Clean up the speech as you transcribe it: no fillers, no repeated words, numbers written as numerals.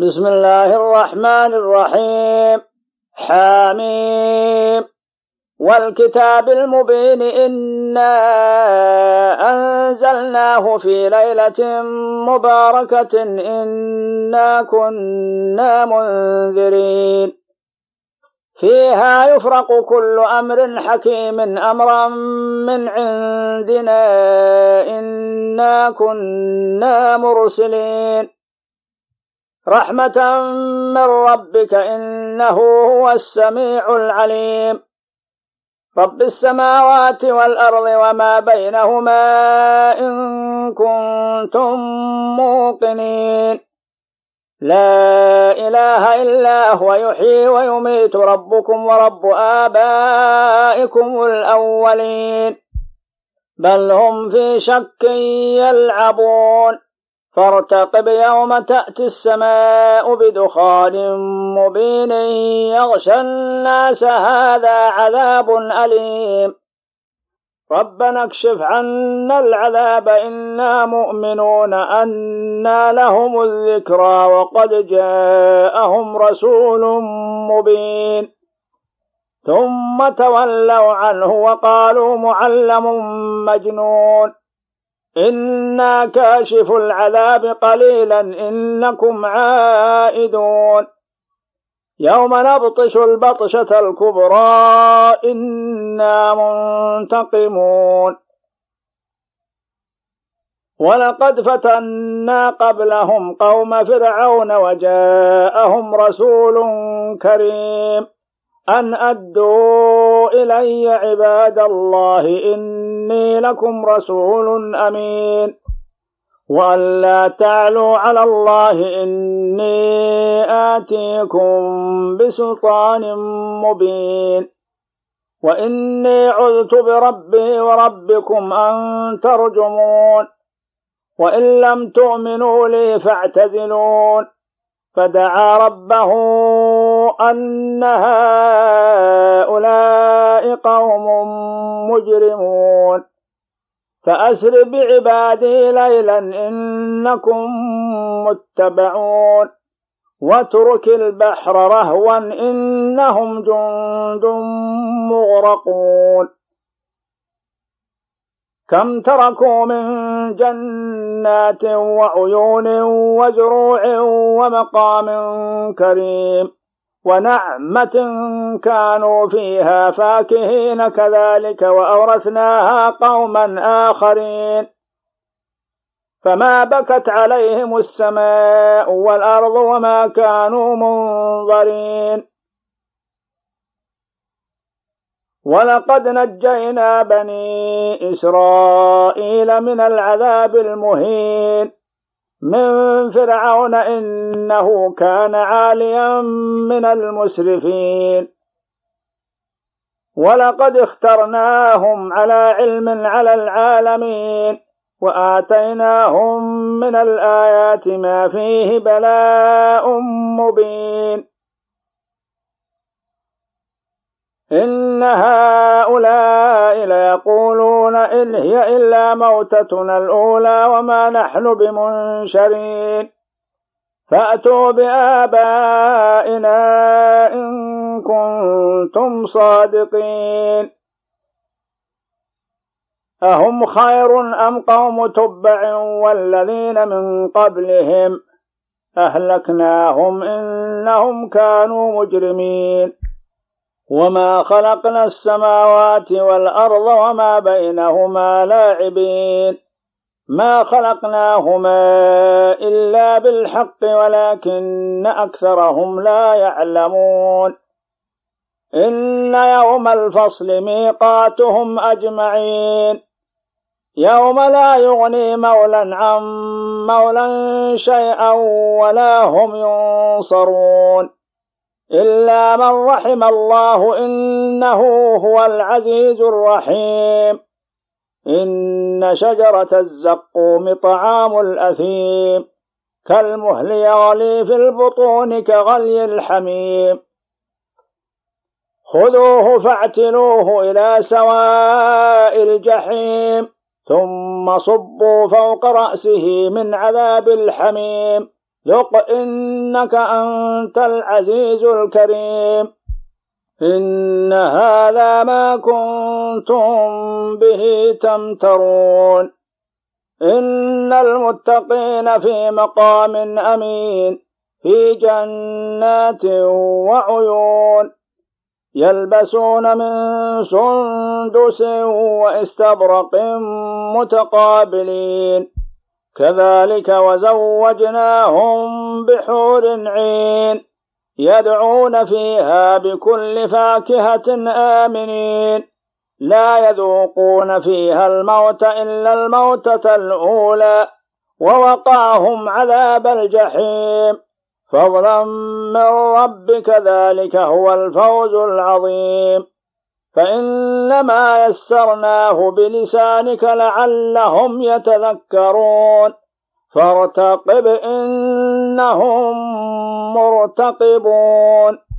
بسم الله الرحمن الرحيم. حميم. والكتاب المبين إنا أنزلناه في ليلة مباركة إنا كنا منذرين فيها يفرق كل أمر حكيم أمرا من عندنا إنا كنا مرسلين رحمة من ربك إنه هو السميع العليم. رب السماوات والأرض وما بينهما إن كنتم موقنين لا إله إلا هو يحيي ويميت ربكم ورب آبائكم الأولين بل هم في شك يلعبون فارتقب يوم تأتي السماء بدخان مبين يغشى الناس هذا عذاب أليم ربنا اكشف عنا العذاب إنا مؤمنون أنى لهم الذكرى وقد جاءهم رسول مبين ثم تولوا عنه وقالوا معلم مجنون إنا كاشف العذاب قليلا إنكم عائدون يوم نبطش البطشة الكبرى إنا منتقمون ولقد فتنا قبلهم قوم فرعون وجاءهم رسول كريم أن أدوا إلي عباد الله إني لكم رسول أمين وأن لا تعلوا على الله إني آتيكم بسلطان مبين وإني عذت بربي وربكم أن ترجمون وإن لم تؤمنوا لي فاعتزلون فدعا ربه أن هؤلاء قوم مجرمون فأسر بعبادي ليلا إنكم متبعون واترك البحر رهوا إنهم جند مغرقون كم تركوا من جنات وعيون وزروع ومقام كريم ونعمة كانوا فيها فاكهين كذلك وأورثناها قوما آخرين فما بكت عليهم السماء والأرض وما كانوا منظرين ولقد نجينا بني إسرائيل من العذاب المهين من فرعون إنه كان عاليا من المسرفين ولقد اخترناهم على علم على العالمين وآتيناهم من الآيات ما فيه بلاء مبين إن هؤلاء ليقولون إن هي إلا موتتنا الأولى وما نحن بمنشرين فأتوا بآبائنا إن كنتم صادقين أهم خير أم قوم تبع والذين من قبلهم أهلكناهم إنهم كانوا مجرمين وما خلقنا السماوات والأرض وما بينهما لاعبين ما خلقناهما إلا بالحق ولكن أكثرهم لا يعلمون إن يوم الفصل ميقاتهم أجمعين يوم لا يغني مولى عن مولى شيئا ولا هم ينصرون إلا من رحم الله إنه هو العزيز الرحيم إن شجرة الزقوم طعام الأثيم كالمهل يغلي في البطون كغلي الحميم خذوه فاعتلوه إلى سواء الجحيم ثم صبوا فوق رأسه من عذاب الحميم ذق إنك أنت العزيز الكريم. إن هذا ما كنتم به تمترون. إن المتقين في مقام أمين في جنات وعيون يلبسون من سندس واستبرق متقابلين كذلك وزوجناهم بحور عين يدعون فيها بكل فاكهة آمنين لا يذوقون فيها الموت إلا الموتة الأولى ووقعهم عذاب الجحيم فضلا من ربك ذلك هو الفوز العظيم. فإنما يسرناه بلسانك لعلهم يتذكرون فارتقب إنهم مرتقبون.